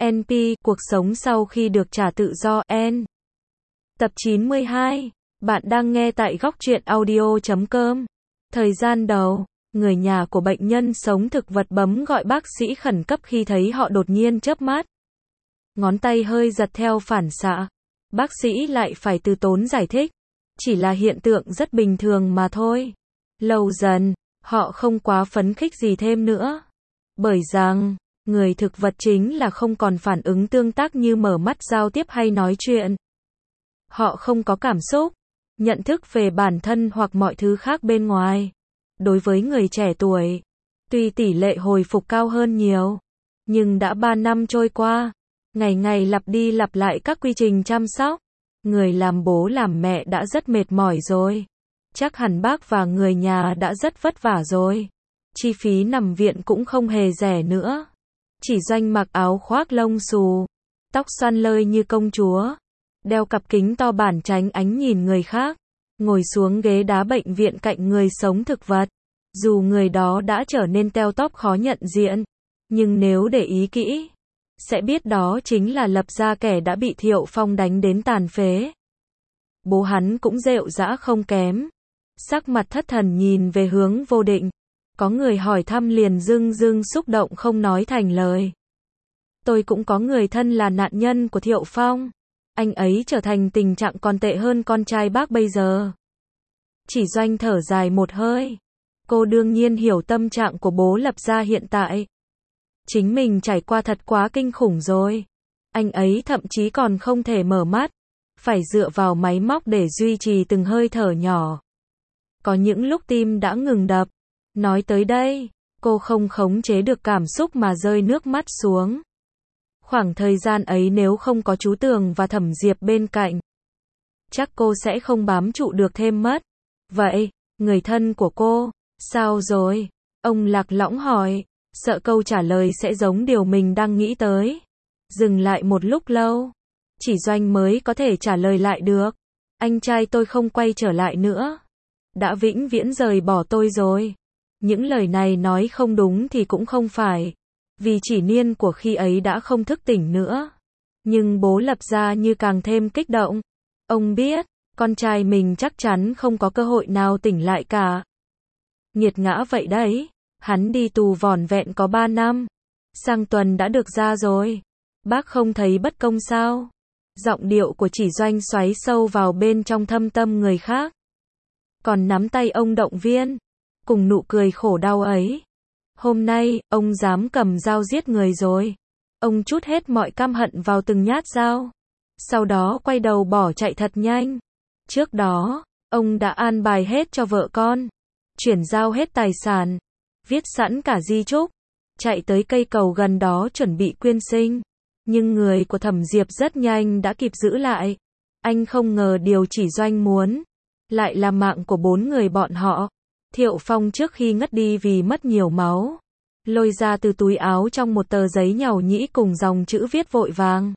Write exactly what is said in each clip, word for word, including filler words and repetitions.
en pê, cuộc sống sau khi được trả tự do, N. Tập chín mươi hai. Bạn đang nghe tại góc truyện audio chấm com. Thời gian đầu, người nhà của bệnh nhân sống thực vật bấm gọi bác sĩ khẩn cấp khi thấy họ đột nhiên chớp mắt. Ngón tay hơi giật theo phản xạ. Bác sĩ lại phải từ tốn giải thích. Chỉ là hiện tượng rất bình thường mà thôi. Lâu dần, họ không quá phấn khích gì thêm nữa. Bởi rằng, người thực vật chính là không còn phản ứng tương tác như mở mắt giao tiếp hay nói chuyện. Họ không có cảm xúc, nhận thức về bản thân hoặc mọi thứ khác bên ngoài. Đối với người trẻ tuổi, tuy tỷ lệ hồi phục cao hơn nhiều, nhưng đã ba năm trôi qua, ngày ngày lặp đi lặp lại các quy trình chăm sóc, người làm bố làm mẹ đã rất mệt mỏi rồi. Chắc hẳn bác và người nhà đã rất vất vả rồi. Chi phí nằm viện cũng không hề rẻ nữa. Chỉ Doanh mặc áo khoác lông xù, tóc xoăn lơi như công chúa, đeo cặp kính to bản tránh ánh nhìn người khác, ngồi xuống ghế đá bệnh viện cạnh người sống thực vật. Dù người đó đã trở nên teo tóp khó nhận diện, nhưng nếu để ý kỹ, sẽ biết đó chính là Lập Gia, kẻ đã bị Thiệu Phong đánh đến tàn phế. Bố hắn cũng rệu rã không kém, sắc mặt thất thần nhìn về hướng Vô Định. Có người hỏi thăm liền dưng dưng xúc động không nói thành lời. Tôi cũng có người thân là nạn nhân của Thiệu Phong. Anh ấy trở thành tình trạng còn tệ hơn con trai bác bây giờ. Chỉ Doanh thở dài một hơi. Cô đương nhiên hiểu tâm trạng của bố Lập Gia hiện tại. Chính mình trải qua thật quá kinh khủng rồi. Anh ấy thậm chí còn không thể mở mắt, phải dựa vào máy móc để duy trì từng hơi thở nhỏ. Có những lúc tim đã ngừng đập. Nói tới đây, cô không khống chế được cảm xúc mà rơi nước mắt xuống. Khoảng thời gian ấy nếu không có chú Tường và Thẩm Diệp bên cạnh, chắc cô sẽ không bám trụ được thêm mất. Vậy, người thân của cô, sao rồi? Ông lạc lõng hỏi, sợ câu trả lời sẽ giống điều mình đang nghĩ tới. Dừng lại một lúc lâu, chỉ Doanh mới có thể trả lời lại được. Anh trai tôi không quay trở lại nữa. Đã vĩnh viễn rời bỏ tôi rồi. Những lời này nói không đúng thì cũng không phải, vì chỉ niên của khi ấy đã không thức tỉnh nữa. Nhưng bố Lập Gia như càng thêm kích động. Ông biết, con trai mình chắc chắn không có cơ hội nào tỉnh lại cả. Nghiệt ngã vậy đấy, hắn đi tù vỏn vẹn có ba năm. Sang tuần đã được ra rồi. Bác không thấy bất công sao? Giọng điệu của Chỉ Doanh xoáy sâu vào bên trong thâm tâm người khác. Còn nắm tay ông động viên, cùng nụ cười khổ đau ấy. Hôm nay, ông dám cầm dao giết người rồi. Ông trút hết mọi căm hận vào từng nhát dao. Sau đó quay đầu bỏ chạy thật nhanh. Trước đó, ông đã an bài hết cho vợ con. Chuyển giao hết tài sản. Viết sẵn cả di chúc. Chạy tới cây cầu gần đó chuẩn bị quyên sinh. Nhưng người của Thẩm Diệp rất nhanh đã kịp giữ lại. Anh không ngờ điều Chỉ Doanh muốn lại là mạng của bốn người bọn họ. Thiệu Phong trước khi ngất đi vì mất nhiều máu, lôi ra từ túi áo trong một tờ giấy nhàu nhĩ cùng dòng chữ viết vội vàng.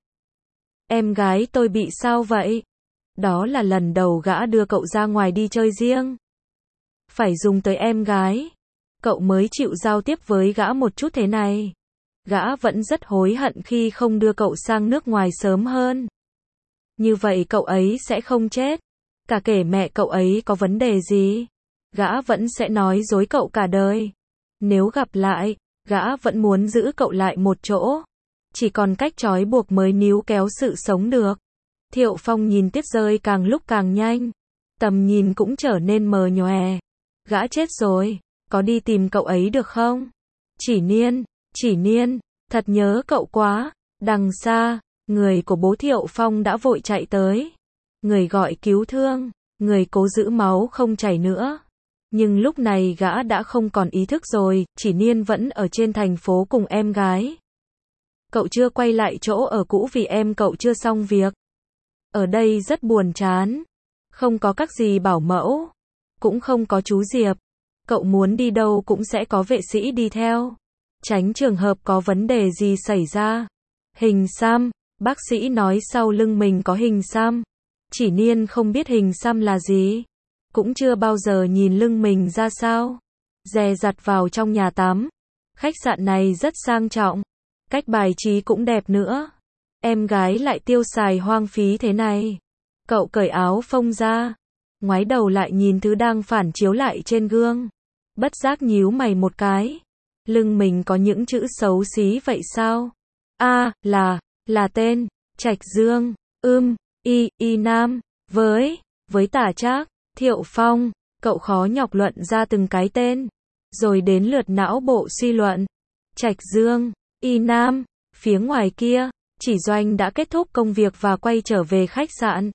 Em gái tôi bị sao vậy? Đó là lần đầu gã đưa cậu ra ngoài đi chơi riêng. Phải dùng tới em gái. Cậu mới chịu giao tiếp với gã một chút thế này. Gã vẫn rất hối hận khi không đưa cậu sang nước ngoài sớm hơn. Như vậy cậu ấy sẽ không chết. Cả kể mẹ cậu ấy có vấn đề gì, gã vẫn sẽ nói dối cậu cả đời. Nếu gặp lại, gã vẫn muốn giữ cậu lại một chỗ. Chỉ còn cách trói buộc mới níu kéo sự sống được. Thiệu Phong nhìn tiết rơi càng lúc càng nhanh. Tầm nhìn cũng trở nên mờ nhòe. Gã chết rồi, có đi tìm cậu ấy được không? Chỉ Niên, Chỉ Niên, thật nhớ cậu quá. Đằng xa, người của bố Thiệu Phong đã vội chạy tới. Người gọi cứu thương, người cố giữ máu không chảy nữa. Nhưng lúc này gã đã không còn ý thức rồi, Chỉ Niên vẫn ở trên thành phố cùng em gái. Cậu chưa quay lại chỗ ở cũ vì em cậu chưa xong việc. Ở đây rất buồn chán. Không có các gì bảo mẫu. Cũng không có chú Diệp. Cậu muốn đi đâu cũng sẽ có vệ sĩ đi theo. Tránh trường hợp có vấn đề gì xảy ra. Hình xăm, bác sĩ nói sau lưng mình có hình xăm. Chỉ Niên không biết hình xăm là gì. Cũng chưa bao giờ nhìn lưng mình ra sao. Dè dặt vào trong nhà tắm. Khách sạn này rất sang trọng. Cách bài trí cũng đẹp nữa. Em gái lại tiêu xài hoang phí thế này. Cậu cởi áo phông ra, ngoái đầu lại nhìn thứ đang phản chiếu lại trên gương. Bất giác nhíu mày một cái. Lưng mình có những chữ xấu xí vậy sao? A, à, là, là tên, Trạch Dương, ưm, y, y nam, với, với Tả Trác, Thiệu Phong, cậu khó nhọc luận ra từng cái tên. Rồi đến lượt não bộ suy luận. Trạch Dương, y nam, phía ngoài kia, Chỉ Doanh đã kết thúc công việc và quay trở về khách sạn.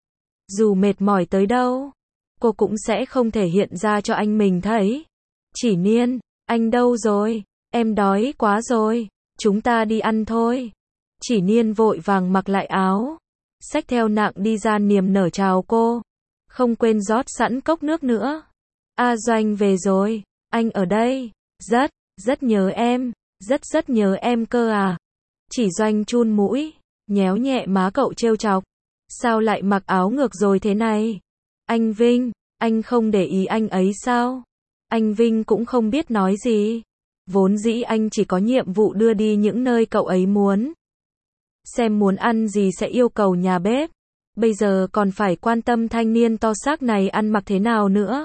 Dù mệt mỏi tới đâu, cô cũng sẽ không thể hiện ra cho anh mình thấy. Chỉ Niên, anh đâu rồi? Em đói quá rồi, chúng ta đi ăn thôi. Chỉ Niên vội vàng mặc lại áo, xách theo nạng đi ra niềm nở chào cô. Không quên rót sẵn cốc nước nữa. A Doanh về rồi, anh ở đây, rất, rất nhớ em, rất rất nhớ em cơ à. Chỉ Doanh chun mũi, nhéo nhẹ má cậu trêu chọc. Sao lại mặc áo ngược rồi thế này? Anh Vinh, anh không để ý anh ấy sao? Anh Vinh cũng không biết nói gì. Vốn dĩ anh chỉ có nhiệm vụ đưa đi những nơi cậu ấy muốn. Xem muốn ăn gì sẽ yêu cầu nhà bếp. Bây giờ còn phải quan tâm thanh niên to xác này ăn mặc thế nào nữa.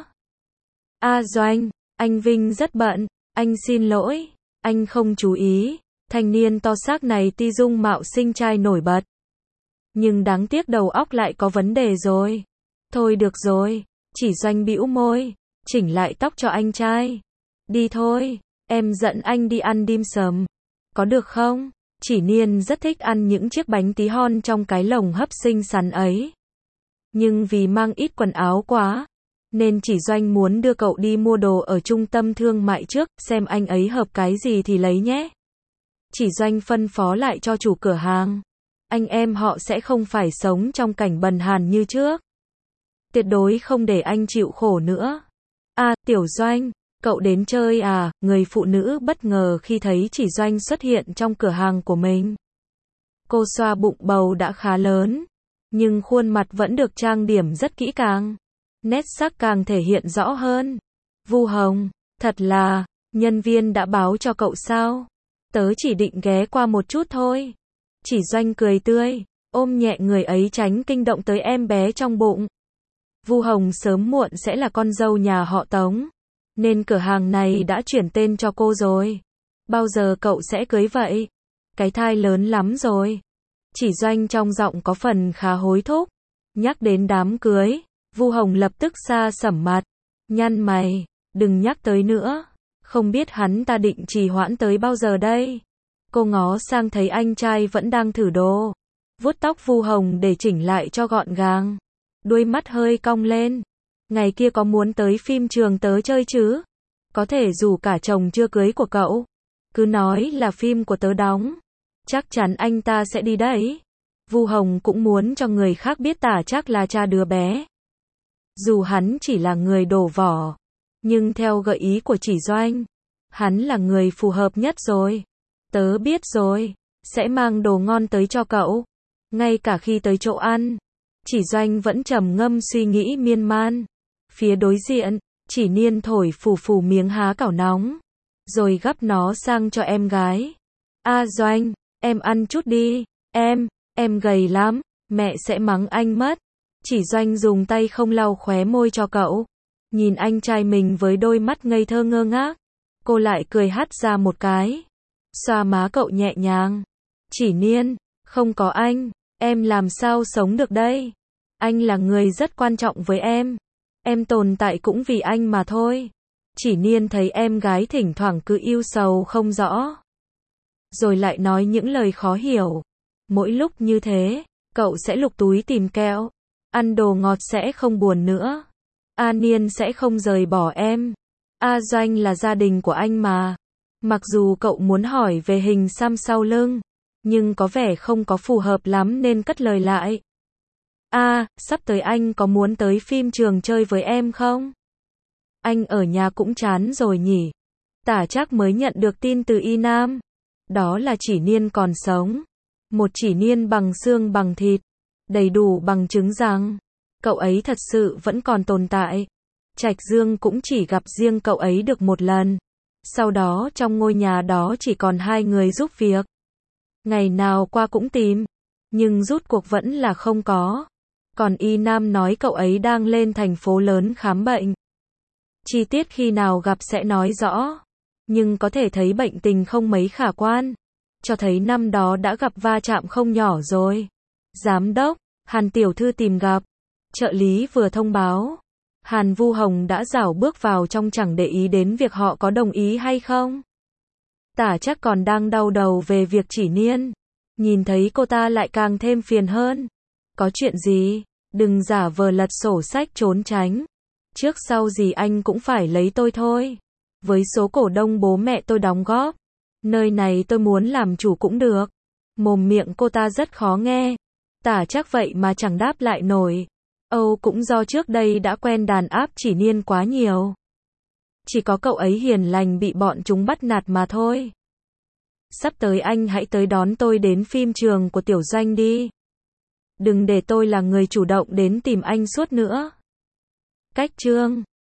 A Doanh, anh Vinh rất bận, anh xin lỗi, anh không chú ý. Thanh niên to xác này tuy dung mạo xinh trai nổi bật, nhưng đáng tiếc đầu óc lại có vấn đề rồi. Thôi được rồi, Chỉ Doanh bĩu môi, chỉnh lại tóc cho anh trai. Đi thôi, em dẫn anh đi ăn dim sum. Có được không? Chỉ Niên rất thích ăn những chiếc bánh tí hon trong cái lồng hấp xinh xắn ấy. Nhưng vì mang ít quần áo quá, nên Chỉ Doanh muốn đưa cậu đi mua đồ ở trung tâm thương mại trước, xem anh ấy hợp cái gì thì lấy nhé. Chỉ Doanh phân phó lại cho chủ cửa hàng. Anh em họ sẽ không phải sống trong cảnh bần hàn như trước. Tuyệt đối không để anh chịu khổ nữa. À, Tiểu Doanh, cậu đến chơi à? Người phụ nữ bất ngờ khi thấy Chỉ Doanh xuất hiện trong cửa hàng của mình. Cô xoa bụng bầu đã khá lớn, nhưng khuôn mặt vẫn được trang điểm rất kỹ càng. Nét sắc càng thể hiện rõ hơn. Vu Hồng, thật là, nhân viên đã báo cho cậu sao? Tớ chỉ định ghé qua một chút thôi. Chỉ Doanh cười tươi, ôm nhẹ người ấy tránh kinh động tới em bé trong bụng. Vu Hồng sớm muộn sẽ là con dâu nhà họ Tống, nên cửa hàng này đã chuyển tên cho cô rồi. Bao giờ cậu sẽ cưới vậy? Cái thai lớn lắm rồi. Chỉ Doanh trong giọng có phần khá hối thúc. Nhắc đến đám cưới, Vu Hồng lập tức xa sẩm mặt, nhăn mày, đừng nhắc tới nữa. Không biết hắn ta định trì hoãn tới bao giờ đây? Cô ngó sang thấy anh trai vẫn đang thử đồ. Vuốt tóc Vu Hồng để chỉnh lại cho gọn gàng. Đuôi mắt hơi cong lên. Ngày kia có muốn tới phim trường tớ chơi chứ? Có thể rủ cả chồng chưa cưới của cậu. Cứ nói là phim của tớ đóng. Chắc chắn anh ta sẽ đi đấy. Vu Hồng cũng muốn cho người khác biết Tả Trác là cha đứa bé. Dù hắn chỉ là người đổ vỏ, nhưng theo gợi ý của Chỉ Doanh, hắn là người phù hợp nhất rồi. Tớ biết rồi, sẽ mang đồ ngon tới cho cậu. Ngay cả khi tới chỗ ăn, Chỉ Doanh vẫn trầm ngâm suy nghĩ miên man. Phía đối diện, Chỉ Niên thổi phù phù miếng há cảo nóng, rồi gắp nó sang cho em gái. A Doanh, em ăn chút đi, em, em gầy lắm, mẹ sẽ mắng anh mất. Chỉ Doanh dùng tay không lau khóe môi cho cậu. Nhìn anh trai mình với đôi mắt ngây thơ ngơ ngác, cô lại cười hắt ra một cái, xoa má cậu nhẹ nhàng. Chỉ Niên, không có anh, em làm sao sống được đây? Anh là người rất quan trọng với em. Em tồn tại cũng vì anh mà thôi. Chỉ Niên thấy em gái thỉnh thoảng cứ ưu sầu không rõ, rồi lại nói những lời khó hiểu. Mỗi lúc như thế, cậu sẽ lục túi tìm kẹo, ăn đồ ngọt sẽ không buồn nữa. A Niên sẽ không rời bỏ em. A Doanh là gia đình của anh mà. Mặc dù cậu muốn hỏi về hình xăm sau lưng, nhưng có vẻ không có phù hợp lắm nên cất lời lại. A, à, sắp tới anh có muốn tới phim trường chơi với em không? Anh ở nhà cũng chán rồi nhỉ? Tả Trác mới nhận được tin từ Y Nam. Đó là Chỉ Niên còn sống. Một Chỉ Niên bằng xương bằng thịt, đầy đủ bằng chứng rằng cậu ấy thật sự vẫn còn tồn tại. Trạch Dương cũng chỉ gặp riêng cậu ấy được một lần. Sau đó trong ngôi nhà đó chỉ còn hai người giúp việc. Ngày nào qua cũng tìm, nhưng rút cuộc vẫn là không có. Còn Y Nam nói cậu ấy đang lên thành phố lớn khám bệnh. Chi tiết khi nào gặp sẽ nói rõ, nhưng có thể thấy bệnh tình không mấy khả quan, cho thấy năm đó đã gặp va chạm không nhỏ rồi. Giám đốc, Hàn tiểu thư tìm gặp. Trợ lý vừa thông báo. Hàn Vu Hồng đã rảo bước vào trong chẳng để ý đến việc họ có đồng ý hay không. Tả chắc còn đang đau đầu về việc Chỉ Niên. Nhìn thấy cô ta lại càng thêm phiền hơn. Có chuyện gì? Đừng giả vờ lật sổ sách trốn tránh. Trước sau gì anh cũng phải lấy tôi thôi. Với số cổ đông bố mẹ tôi đóng góp, nơi này tôi muốn làm chủ cũng được. Mồm miệng cô ta rất khó nghe. Tả chắc vậy mà chẳng đáp lại nổi. Âu cũng do trước đây đã quen đàn áp Chỉ Niên quá nhiều. Chỉ có cậu ấy hiền lành bị bọn chúng bắt nạt mà thôi. Sắp tới anh hãy tới đón tôi đến phim trường của Tiểu Doanh đi. Đừng để tôi là người chủ động đến tìm anh suốt nữa. Cách chương